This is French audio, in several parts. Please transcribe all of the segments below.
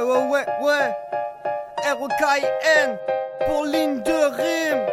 Ouais. R-O-K-I-N pour ligne de rime.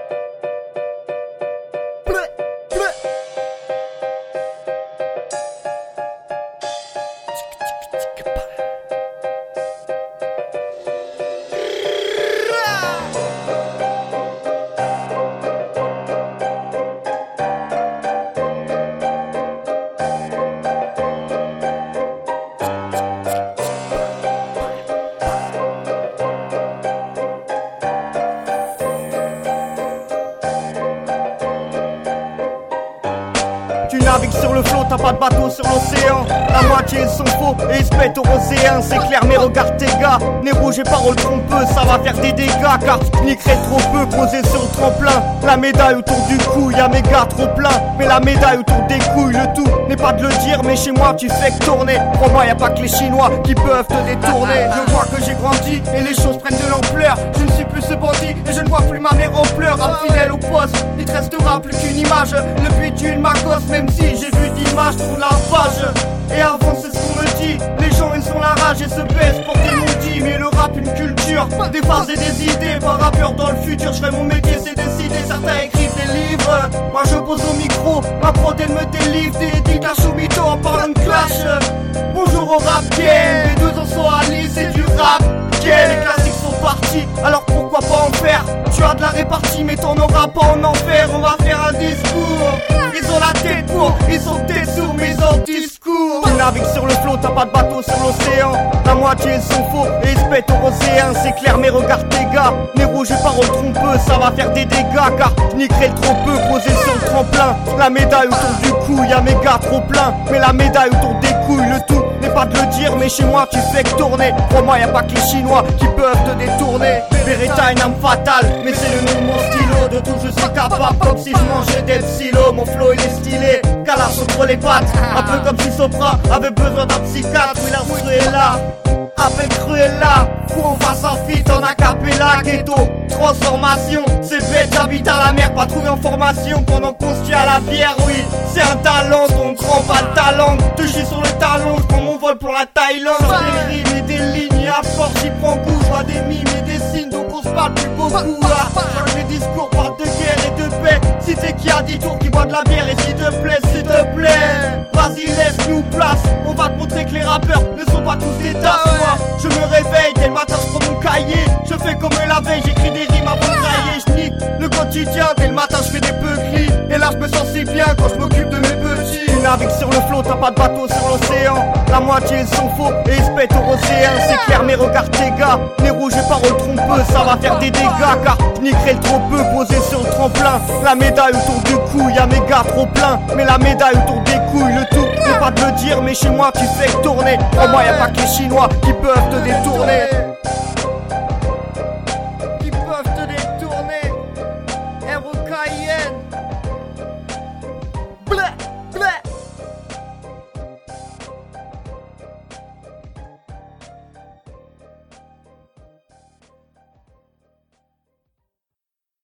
Tu navigues sur le flot, t'as pas de bateau sur l'océan. La moitié ils sont faux et ils se pètent aux océans. C'est clair mais regarde tes gars, nez rouge et paroles trompeuses, ça va faire des dégâts car tu niquerais trop peu posé sur le tremplin. La médaille autour du cou, y'a mes gars trop plein. Mais la médaille autour des couilles, le tout n'est pas de le dire, mais chez moi tu fais que tourner. Crois-moi y'a pas que les Chinois qui peuvent te détourner. Je vois que j'ai grandi et les choses prennent de l'ampleur. Je ne suis plus ce bandit et je ne vois plus ma mère en pleurs. Fidèle au poste, il te restera plus qu'une image. Le but d'une macosse, même si j'ai vu d'image sur la page. Et avant c'est ce qu'on me dit, les gens ils sont la rage et se baissent pour des non-dits. Mais le rap une culture, des phases et des idées. Pas rappeur dans le futur, je fais mon métier c'est décidé. Certains écrivent des livres, moi je pose au micro. Ma prod elle me délivre des déclaches au mytho en parlant de clash. Bonjour au rap game, les deux ans sont à Lille, c'est du rap game. Les classiques sont partis, alors pourquoi pas en faire. Tu as de la répartie mais t'en auras pas en enfer. On va faire un discours, ils ont la tête pour, ils sont des sourds mais ils ont discours. Tu navigues sur le flot, t'as pas de bateau sur l'océan. La moitié ils sont faux et ils se pètent aux océans. C'est clair mais regarde tes gars, nez rouge et paroles trompeuses, ça va faire des dégâts car je niquerais trop peu posé sur le tremplin. La médaille autour du cou, y'a mes gars trop plein. Mais la médaille autour des couilles, le tout n'est pas de le dire, mais chez moi tu fais que tourner. Crois-moi y'a pas que les Chinois qui peuvent te détourner. Beretta une âme fatale, mais c'est le nom de mon stylo. De tout je suis capable, comme si je mangeais des psylos. Mon flow il est stylé, calage entre les pattes. Un peu comme si Sopra avait besoin d'un psychiatre. Oui l'instru est là, avec Cruella. Faut qu'on fasse un feat en acapella. Ghetto, transformation, c'est bête, j'habite à la mer. Pas trouvé en formation pendant qu'on se tue à la bière. Oui, c'est un talent, ton grand pas le talent. Te chie sur le talon, je prends mon vol pour la Thaïlande. Des rimes et des lignes, et à force j'y prends goût. Je vois des mimes et des signes, donc on se parle plus beaucoup. Change les discours, parle de guerre et de paix. Si c'est qui a 10 tours qui boit de la bière, et s'il te plaît, vas-y laisse-nous place. On va te montrer que les rappeurs ne sont pas tous des tasses. Moi, je me réveille, dès le matin je prends mon cahier. Je fais comme la veille, j'écris des rimes avant de tailler. Je nique le quotidien, dès le matin je fais des peuglis. Et là je me sens si bien quand je m'occupe de mes petits. Tu navigues sur le flot, t'as pas de bateau sur l'océan. La moitié ils sont faux et ils se pètent aux océans. C'est clair mais regarde tes gars, nez rouge et paroles trompeuses, ça va faire des dégâts car je niquerais le trop peu posé sur le tremplin. La médaille autour du cou, y'a mes gars trop plein. Mais la médaille autour des couilles, le tout n'est pas de le dire, mais chez moi tu fais que tourner. Crois-moi y'a pas que les Chinois qui peuvent te détourner.